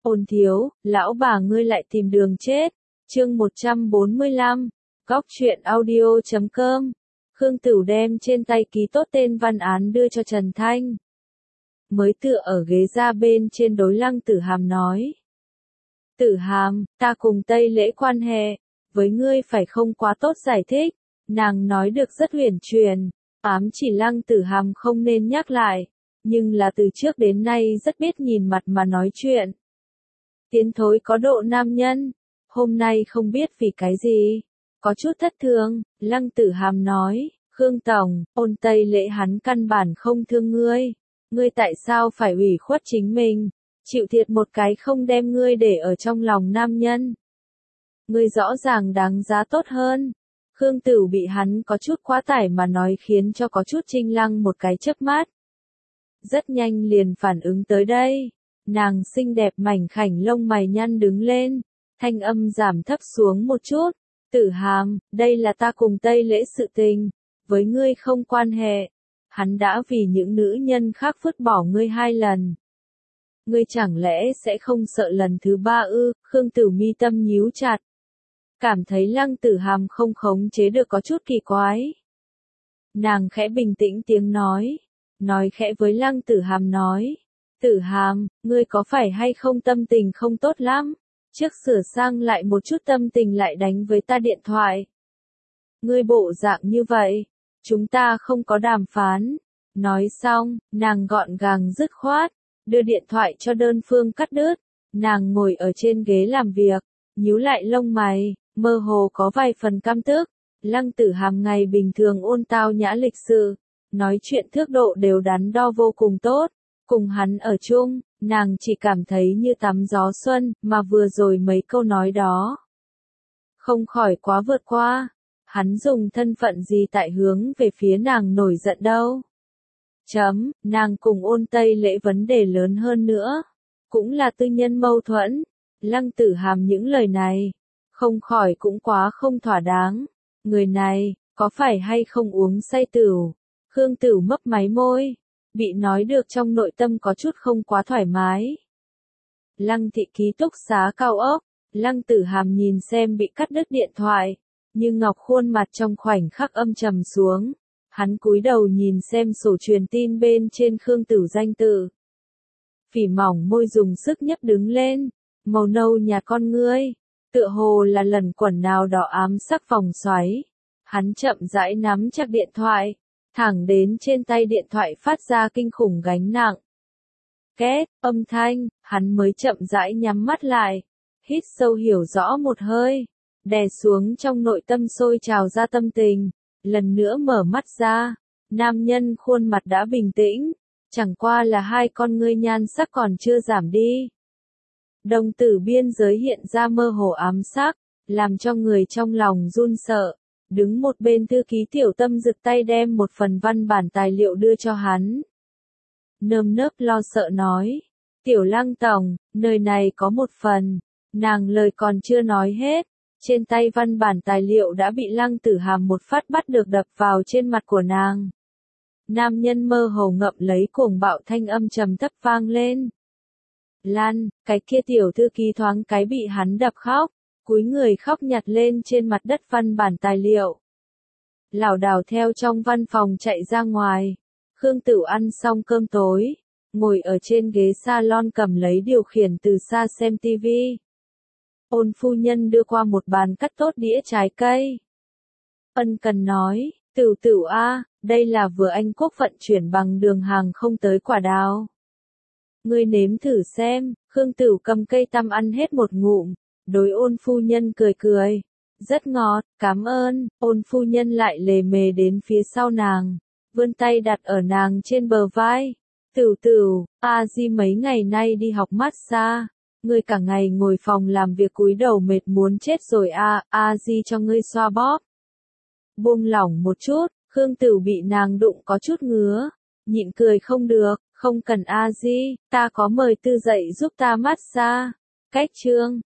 Ôn thiếu, lão bà ngươi lại tìm đường chết. Chương 145, Góc truyện audio.com. Khương Tửu đem trên tay ký tốt tên văn án đưa cho Trần Thanh. Mới tựa ở ghế ra bên trên đối Lăng Tử Hàm nói. Tử Hàm, ta cùng Tây Lễ quan hệ, với ngươi phải không quá tốt giải thích. Nàng nói được rất huyền truyền, ám chỉ Lăng Tử Hàm không nên nhắc lại, nhưng là từ trước đến nay rất biết nhìn mặt mà nói chuyện. Tiến thối có độ nam nhân, hôm nay không biết vì cái gì, có chút thất thường. Lăng Tử Hàm nói, Khương Tổng, Ôn Tây Lễ hắn căn bản không thương ngươi tại sao phải ủy khuất chính mình, chịu thiệt một cái không đem ngươi để ở trong lòng nam nhân. Ngươi rõ ràng đáng giá tốt hơn. Khương Tửu bị hắn có chút quá tải mà nói khiến cho có chút Trinh Lăng một cái chớp mắt. Rất nhanh liền phản ứng tới đây. Nàng xinh đẹp mảnh khảnh lông mày nhăn đứng lên, thanh âm giảm thấp xuống một chút. Tử Hàm, đây là ta cùng Tây Lễ sự tình, với ngươi không quan hệ. Hắn đã vì những nữ nhân khác vứt bỏ ngươi 2 lần. Ngươi chẳng lẽ sẽ không sợ lần thứ 3 ư? Khương Tửu mi tâm nhíu chặt. Cảm thấy Lăng Tử Hàm không khống chế được có chút kỳ quái. Nàng khẽ bình tĩnh tiếng nói khẽ với Lăng Tử Hàm nói. Tử Hàm, ngươi có phải hay không tâm tình không tốt lắm? Trước sửa sang lại một chút tâm tình lại đánh với ta điện thoại. Ngươi bộ dạng như vậy, chúng ta không có đàm phán. Nói xong, nàng gọn gàng dứt khoát, đưa điện thoại cho đơn phương cắt đứt. Nàng ngồi ở trên ghế làm việc, nhíu lại lông mày, mơ hồ có vài phần căm tức. Lăng Tử Hàm ngày bình thường ôn tao nhã lịch sự, nói chuyện thước độ đều đắn đo vô cùng tốt. Cùng hắn ở chung, nàng chỉ cảm thấy như tắm gió xuân, mà vừa rồi mấy câu nói đó. Không khỏi quá vượt qua. Hắn dùng thân phận gì tại hướng về phía nàng nổi giận đâu. Nàng cùng Ôn Tây Lễ vấn đề lớn hơn nữa. Cũng là tư nhân mâu thuẫn. Lăng Tử Hàm những lời này, không khỏi cũng quá không thỏa đáng. Người này, có phải hay không uống say tửu? Khương Tửu mấp máy môi. Bị nói được trong nội tâm có chút không quá thoải mái. Lăng thị ký túc xá cao ốc, Lăng Tử Hàm nhìn xem bị cắt đứt điện thoại, nhưng ngọc khuôn mặt trong khoảnh khắc âm trầm xuống. Hắn cúi đầu nhìn xem sổ truyền tin bên trên Khương Tửu danh tự. Phỉ mỏng môi dùng sức nhấp đứng lên, màu nâu nhạt con ngươi, tựa hồ là lần quẩn nào đỏ ám sắc vòng xoáy. Hắn chậm rãi nắm chặt điện thoại, thẳng đến trên tay điện thoại phát ra kinh khủng gánh nặng. Két, âm thanh, hắn mới chậm rãi nhắm mắt lại, hít sâu hiểu rõ một hơi, đè xuống trong nội tâm sôi trào ra tâm tình, lần nữa mở mắt ra, nam nhân khuôn mặt đã bình tĩnh, chẳng qua là 2 con ngươi nhan sắc còn chưa giảm đi. Đồng tử biên giới hiện ra mơ hồ ám sắc, làm cho người trong lòng run sợ. Đứng một bên thư ký Tiểu Tâm giựt tay đem một phần văn bản tài liệu đưa cho hắn. Nơm nớp lo sợ nói, Tiểu Lăng Tổng, nơi này có một phần. Nàng lời còn chưa nói hết, trên tay văn bản tài liệu đã bị Lăng Tử Hàm một phát bắt được đập vào trên mặt của nàng. Nam nhân mơ hồ ngậm lấy cuồng bạo thanh âm trầm thấp vang lên. Lan, cái kia tiểu thư ký thoáng cái bị hắn đập khóc. Cúi người khóc nhặt lên trên mặt đất văn bản tài liệu. Lảo đảo theo trong văn phòng chạy ra ngoài. Khương Tửu ăn xong cơm tối, ngồi ở trên ghế salon cầm lấy điều khiển từ xa xem tivi. Ôn phu nhân đưa qua một bàn cắt tốt đĩa trái cây. Ân cần nói, Tửu Tửu a, đây là vừa Anh Quốc vận chuyển bằng đường hàng không tới quả đào. Ngươi nếm thử xem. Khương Tửu cầm cây tăm ăn hết một ngụm. Đối Ôn phu nhân cười cười, rất ngọt, cảm ơn. Ôn phu nhân lại lề mề đến phía sau nàng, vươn tay đặt ở nàng trên bờ vai. Tửu Tửu, a di mấy ngày nay đi học massage, ngươi cả ngày ngồi phòng làm việc cúi đầu mệt muốn chết rồi a di cho ngươi xoa bóp. Buông lỏng một chút, Khương Tửu bị nàng đụng có chút ngứa, nhịn cười không được, không cần a di, ta có mời tư dậy giúp ta massage. Cách chương